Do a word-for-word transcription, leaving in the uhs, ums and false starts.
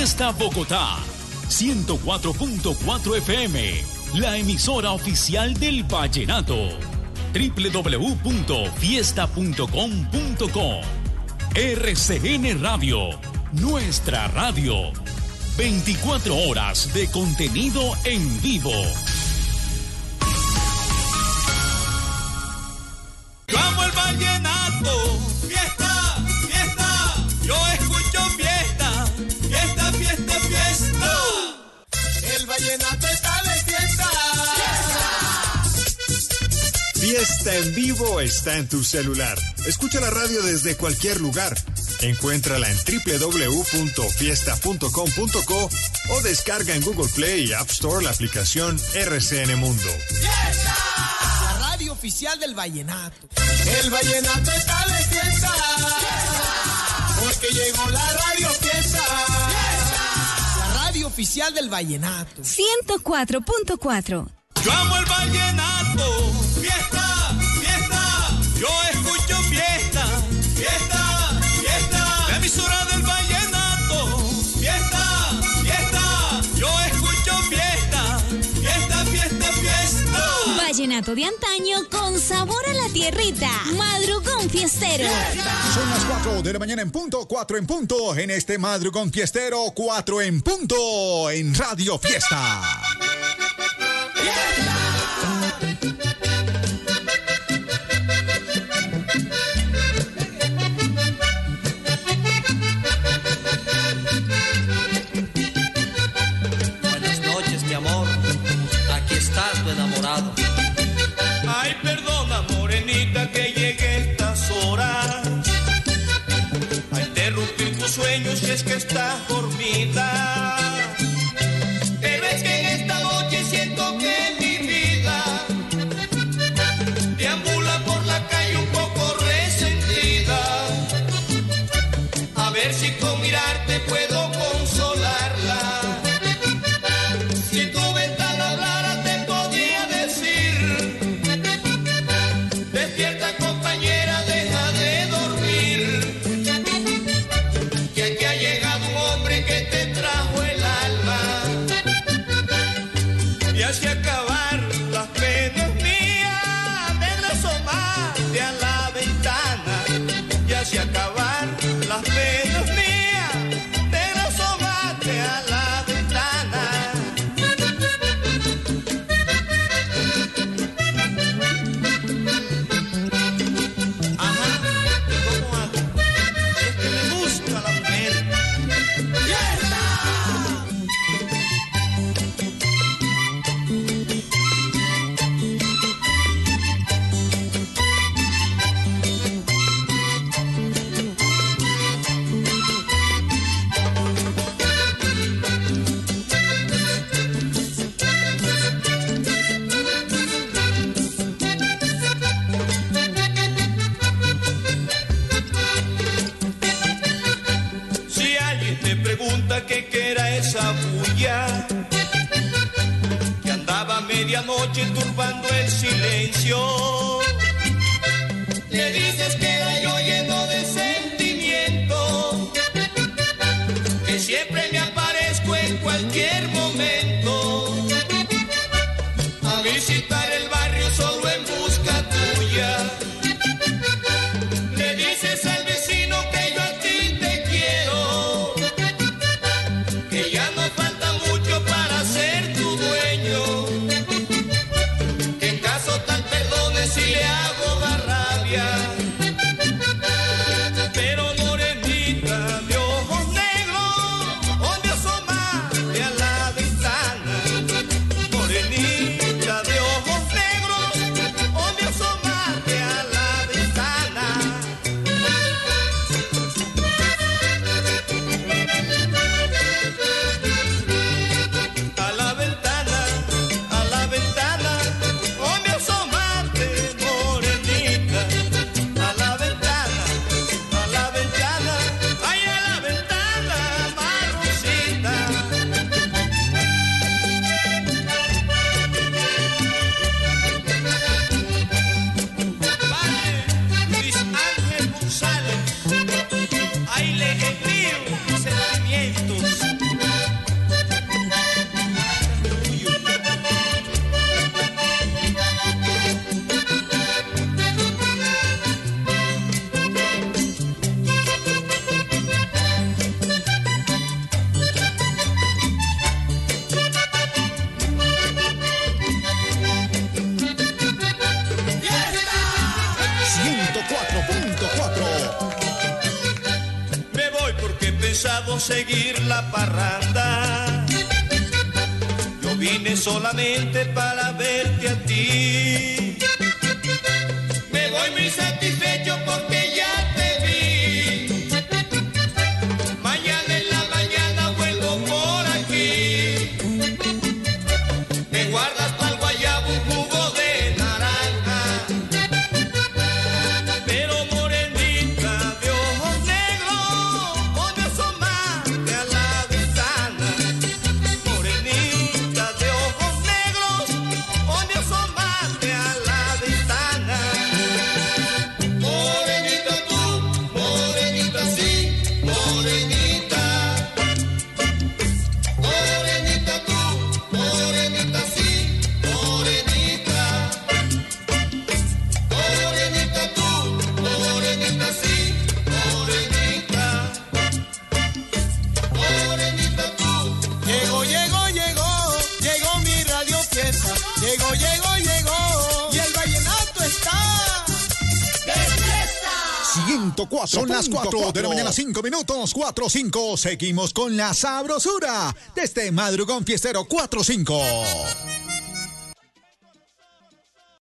Fiesta Bogotá, ciento cuatro punto cuatro F M, la emisora oficial del vallenato. doble u doble u doble u punto fiesta punto com punto co. R C N Radio, nuestra radio. veinticuatro horas de contenido en vivo. Yo amo el vallenato, fiesta, fiesta, yo escucho fiesta, fiesta, fiesta, fiesta. El vallenato está de fiesta. Fiesta en vivo está en tu celular. Escucha la radio desde cualquier lugar. Encuéntrala en doble u doble u doble u punto fiesta punto com punto co o descarga en Google Play y App Store la aplicación R C N Mundo. ¡Fiesta! La radio oficial del vallenato. El vallenato está de fiesta. ¡Fiesta! Porque llegó la radio fiesta. ¡Fiesta! La radio oficial del vallenato. ciento cuatro punto cuatro. Yo amo el vallenato. Fiesta, fiesta. Yo escucho fiesta, fiesta, fiesta. La emisora del vallenato. Fiesta, fiesta. Yo escucho fiesta, fiesta, fiesta, fiesta. Vallenato de antaño con sabor a la tierrita. Madrugón fiestero. ¡Fiesta! Son las cuatro de la mañana en punto, cuatro en punto, en este Madrugón fiestero, cuatro en punto, en Radio Fiesta. Buenas noches, mi amor, aquí está tu enamorado. Ay, perdona, morenita, que llegue a estas horas a interrumpir tus sueños si es que estás dormida. Pero es que en esta noche siento que mi vida deambula por la calle un poco resentida. A ver si con mirarte puedo consolarla. Si en tu ventana hablara te podría decir: despierta, compañera, deja de dormir, que aquí ha llegado un hombre que te trajo el alma. Y así acabar las penas mías, negra, asomarte a la ventana. Y así acabar las penas mías, negra, asomarte a la ventana. Ajá, ¿y cómo hago? Es que me gusta la mujer. ¡Fiesta! Si alguien te pregunta qué que era esa bulla que andaba a medianoche turbando el silencio, le dices que era yo lleno de sentimiento, que siempre me aparezco en cualquier momento a visitar el barrio solo en busca tuya. Le dices al vecino que yo a ti te quiero, que ya no falta mucho para ser tu dueño, que en caso tal perdone si le hago más rabia, pensado seguir la parranda. Yo vine solamente para verte a ti. Me voy muy satisfecho porque ya te vi. Mañana en la mañana vuelvo por aquí. Me guardas para el guayabo un jugo de naranja. Pero morenita de ojos negros, ponme a asomarte a la ventana. Morenita de ojos negros, ponme a asomarte a la ventana. Morenita tú, morenita sí, morenita. Morenita tú, morenita sí, morenita. Morenita tú, morenita sí, morenita. Morenita tú. Llegó, llegó, llegó, llegó mi radio fiesta. Llegó, llegó, llegó. Y el vallenato está de fiesta. ciento cuatro. Son las cuatro de la mañana, cinco minutos, cuatro cinco. Seguimos con la sabrosura de este madrugón fiestero cuatro cinco.